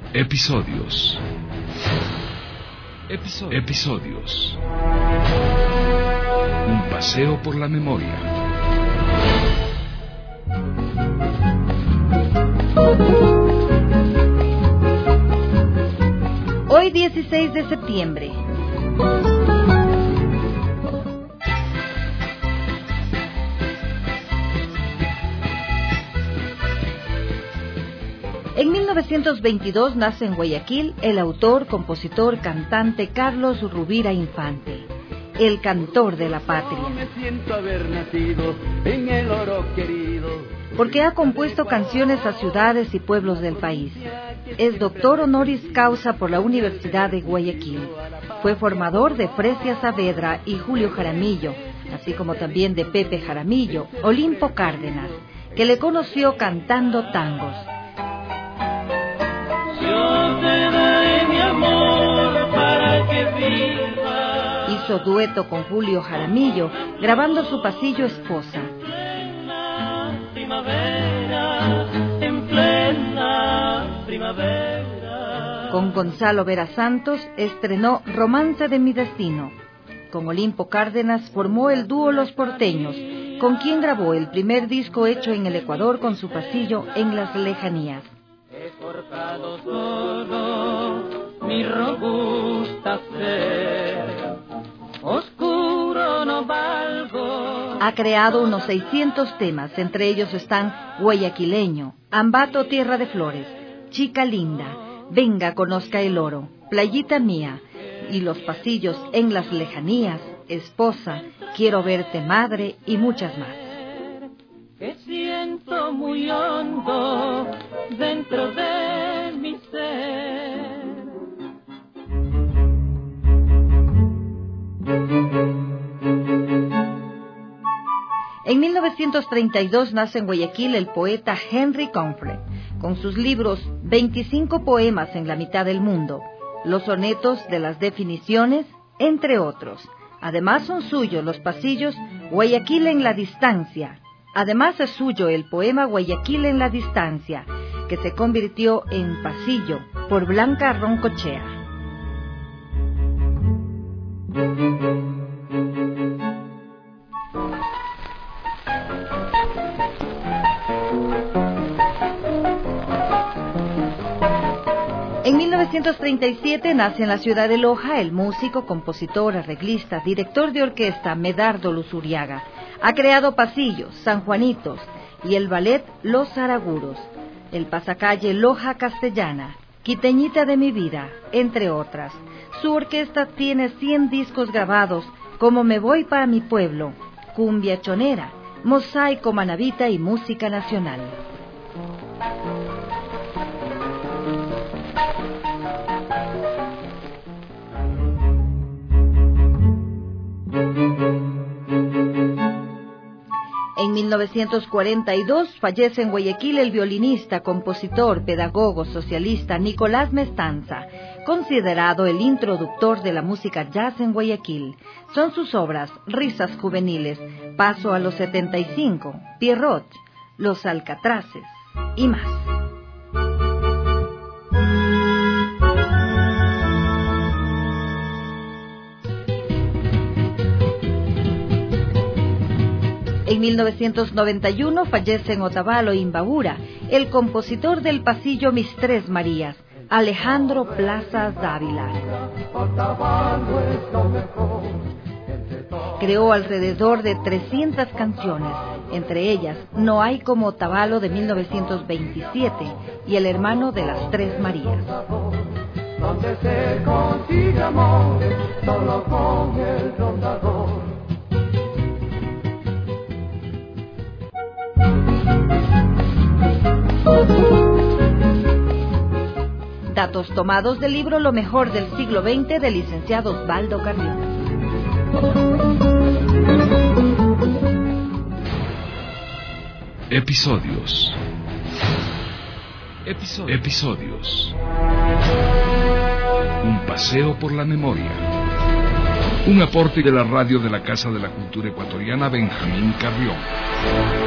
Episodios. Un paseo por la memoria. Hoy 16 de septiembre. En 1922 nace en Guayaquil el autor, compositor, cantante Carlos Rubira Infante, el cantor de la patria. Me siento haber nacido en el oro querido. Porque ha compuesto canciones a ciudades y pueblos del país. Es doctor honoris causa por la Universidad de Guayaquil. Fue formador de Fresia Saavedra y Julio Jaramillo, así como también de Pepe Jaramillo, Olimpo Cárdenas, que le conoció cantando tangos. Yo te daré mi amor para que viva. Hizo dueto con Julio Jaramillo, grabando su pasillo Esposa. En plena primavera. Con Gonzalo Vera Santos estrenó Romance de mi destino. Con Olimpo Cárdenas formó el dúo Los Porteños, con quien grabó el primer disco hecho en el Ecuador con su pasillo En las lejanías. He forjado todo mi robusta ser, oscuro no valgo. Ha creado unos 600 temas, entre ellos están Guayaquileño, Ambato Tierra de Flores, Chica Linda, Venga Conozca el Oro, Playita Mía, y Los Pasillos En las Lejanías, Esposa, Quiero Verte Madre y muchas más. Que siento muy hondo dentro de mi ser. En 1932 nace en Guayaquil el poeta Henry Conflent, con sus libros 25 poemas en la mitad del mundo, los sonetos de las definiciones, entre otros. Además son suyos los pasillos Guayaquil en la distancia. Además es suyo el poema Guayaquil en la distancia, que se convirtió en pasillo por Blanca Roncochea. En 1937 nace en la ciudad de Loja el músico, compositor, arreglista, director de orquesta Medardo Luzuriaga. Ha creado pasillos, San Juanitos y el ballet Los Araguros, el pasacalle Loja Castellana, Quiteñita de mi vida, entre otras. Su orquesta tiene 100 discos grabados, como Me voy para mi pueblo, Cumbia Chonera, Mosaico Manabita y Música Nacional. En 1942 fallece en Guayaquil el violinista, compositor, pedagogo, socialista Nicolás Mestanza, considerado el introductor de la música jazz en Guayaquil. Son sus obras Risas Juveniles, Paso a los 75, Pierrot, Los Alcatraces y más. En 1991 fallece en Otavalo, Imbabura, el compositor del pasillo Mis Tres Marías, Alejandro Plaza Dávila. Creó alrededor de 300 canciones, entre ellas No hay como Otavalo de 1927 y El hermano de las Tres Marías. Donde se consigue amor, solo con el rondador. Datos tomados del libro Lo mejor del siglo XX del licenciado Osvaldo Carrión. Episodios. Un paseo por la memoria. Un aporte de la radio de la Casa de la Cultura Ecuatoriana Benjamín Carrión.